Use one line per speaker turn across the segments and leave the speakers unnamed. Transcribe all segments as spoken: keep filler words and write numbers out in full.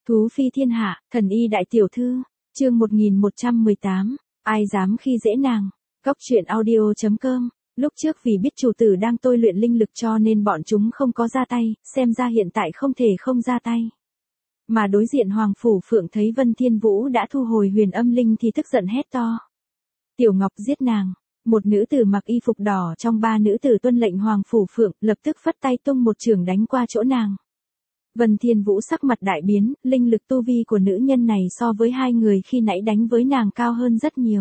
Thú phi thiên hạ, thần y đại tiểu thư, chương một nghìn một trăm mười tám, ai dám khi dễ nàng. Góc truyện audio chấm com. Lúc trước vì biết chủ tử đang tôi luyện linh lực cho nên bọn chúng không có ra tay, xem ra hiện tại không thể không ra tay. Mà đối diện Hoàng Phủ Phượng thấy Vân Thiên Vũ đã thu hồi huyền âm linh thì tức giận hét to. Tiểu Ngọc giết nàng. Một nữ tử mặc y phục đỏ trong ba nữ tử tuân lệnh Hoàng Phủ Phượng lập tức phất tay tung một chưởng đánh qua chỗ nàng. Vân Thiên Vũ sắc mặt đại biến, linh lực tu vi của nữ nhân này so với hai người khi nãy đánh với nàng cao hơn rất nhiều.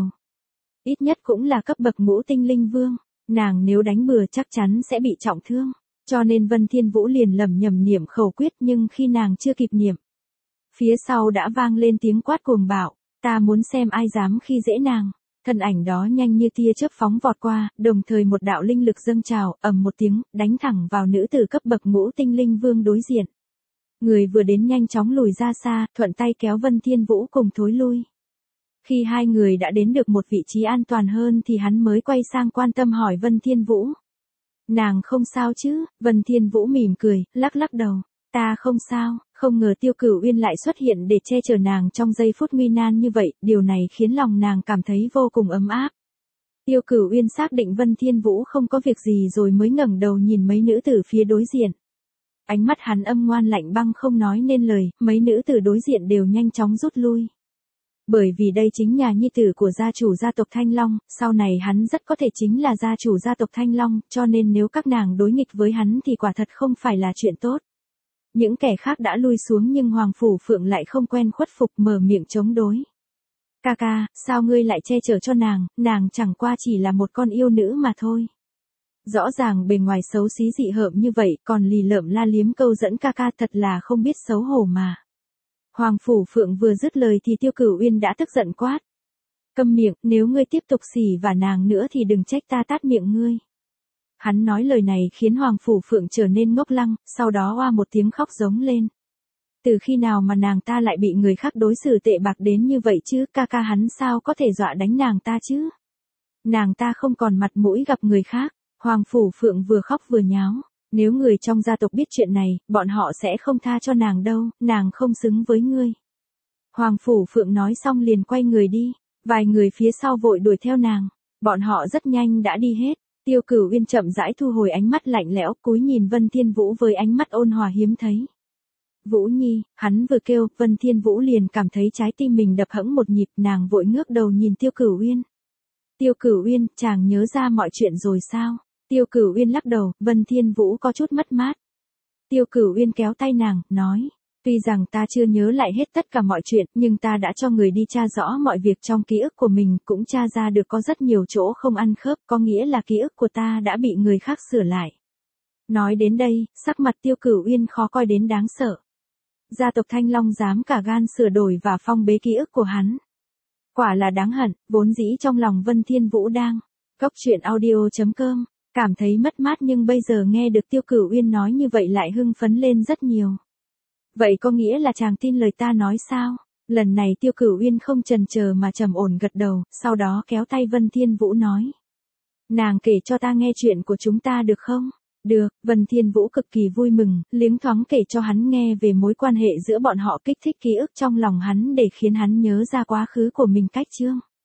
Ít nhất cũng là cấp bậc ngũ tinh linh vương, nàng nếu đánh bừa chắc chắn sẽ bị trọng thương, cho nên Vân Thiên Vũ liền lẩm nhẩm niệm khẩu quyết nhưng khi nàng chưa kịp niệm, phía sau đã vang lên tiếng quát cuồng bạo, ta muốn xem ai dám khi dễ nàng. Thân ảnh đó nhanh như tia chớp phóng vọt qua, đồng thời một đạo linh lực dâng trào, ầm một tiếng, đánh thẳng vào nữ tử cấp bậc ngũ tinh linh vương đối diện. Người vừa đến nhanh chóng lùi ra xa, thuận tay kéo Vân Thiên Vũ cùng thối lui. Khi hai người đã đến được một vị trí an toàn hơn thì hắn mới quay sang quan tâm hỏi Vân Thiên Vũ. Nàng không sao chứ? Vân Thiên Vũ mỉm cười, lắc lắc đầu. Ta không sao, không ngờ Tiêu Cửu Uyên lại xuất hiện để che chở nàng trong giây phút nguy nan như vậy, điều này khiến lòng nàng cảm thấy vô cùng ấm áp. Tiêu Cửu Uyên xác định Vân Thiên Vũ không có việc gì rồi mới ngẩng đầu nhìn mấy nữ tử phía đối diện. Ánh mắt hắn âm ngoan lạnh băng không nói nên lời, mấy nữ tử đối diện đều nhanh chóng rút lui. Bởi vì đây chính nhà nhi tử của gia chủ gia tộc Thanh Long, sau này hắn rất có thể chính là gia chủ gia tộc Thanh Long, cho nên nếu các nàng đối nghịch với hắn thì quả thật không phải là chuyện tốt. Những kẻ khác đã lui xuống nhưng Hoàng Phủ Phượng lại không quen khuất phục mở miệng chống đối. Ca ca, sao ngươi lại che chở cho nàng, nàng chẳng qua chỉ là một con yêu nữ mà thôi. Rõ ràng bề ngoài xấu xí dị hợm như vậy còn lì lợm la liếm câu dẫn ca ca thật là không biết xấu hổ mà. Hoàng Phủ Phượng vừa dứt lời thì Tiêu Cửu Uyên đã tức giận quát. Câm miệng, nếu ngươi tiếp tục xỉ vả nàng nữa thì đừng trách ta tát miệng ngươi. Hắn nói lời này khiến Hoàng Phủ Phượng trở nên ngốc lăng, sau đó oa một tiếng khóc giống lên. Từ khi nào mà nàng ta lại bị người khác đối xử tệ bạc đến như vậy chứ, ca ca hắn sao có thể dọa đánh nàng ta chứ? Nàng ta không còn mặt mũi gặp người khác. Hoàng Phủ Phượng vừa khóc vừa nháo. Nếu người trong gia tộc biết chuyện này, bọn họ sẽ không tha cho nàng đâu, nàng không xứng với ngươi. Hoàng Phủ Phượng nói xong liền quay người đi. Vài người phía sau vội đuổi theo nàng. Bọn họ rất nhanh đã đi hết. Tiêu Cửu Uyên chậm rãi thu hồi ánh mắt lạnh lẽo, cúi nhìn Vân Thiên Vũ với ánh mắt ôn hòa hiếm thấy. Vũ Nhi, hắn vừa kêu, Vân Thiên Vũ liền cảm thấy trái tim mình đập hẫng một nhịp, nàng vội ngước đầu nhìn Tiêu Cửu Uyên. Tiêu Cửu Uyên, chàng nhớ ra mọi chuyện rồi sao? Tiêu Cửu Uyên lắc đầu, Vân Thiên Vũ có chút mất mát. Tiêu Cửu Uyên kéo tay nàng, nói, tuy rằng ta chưa nhớ lại hết tất cả mọi chuyện, nhưng ta đã cho người đi tra rõ mọi việc trong ký ức của mình, cũng tra ra được có rất nhiều chỗ không ăn khớp, có nghĩa là ký ức của ta đã bị người khác sửa lại. Nói đến đây, sắc mặt Tiêu Cửu Uyên khó coi đến đáng sợ. Gia tộc Thanh Long dám cả gan sửa đổi và phong bế ký ức của hắn. Quả là đáng hận, vốn dĩ trong lòng Vân Thiên Vũ đang. Góc truyện audio chấm com. Cảm thấy mất mát nhưng bây giờ nghe được Tiêu Cửu Uyên nói như vậy lại hưng phấn lên rất nhiều. Vậy có nghĩa là chàng tin lời ta nói sao? Lần này Tiêu Cửu Uyên không chần chờ mà trầm ổn gật đầu, sau đó kéo tay Vân Thiên Vũ nói. Nàng kể cho ta nghe chuyện của chúng ta được không? Được, Vân Thiên Vũ cực kỳ vui mừng, liếng thoáng kể cho hắn nghe về mối quan hệ giữa bọn họ, kích thích ký ức trong lòng hắn để khiến hắn nhớ ra quá khứ của mình cách chương.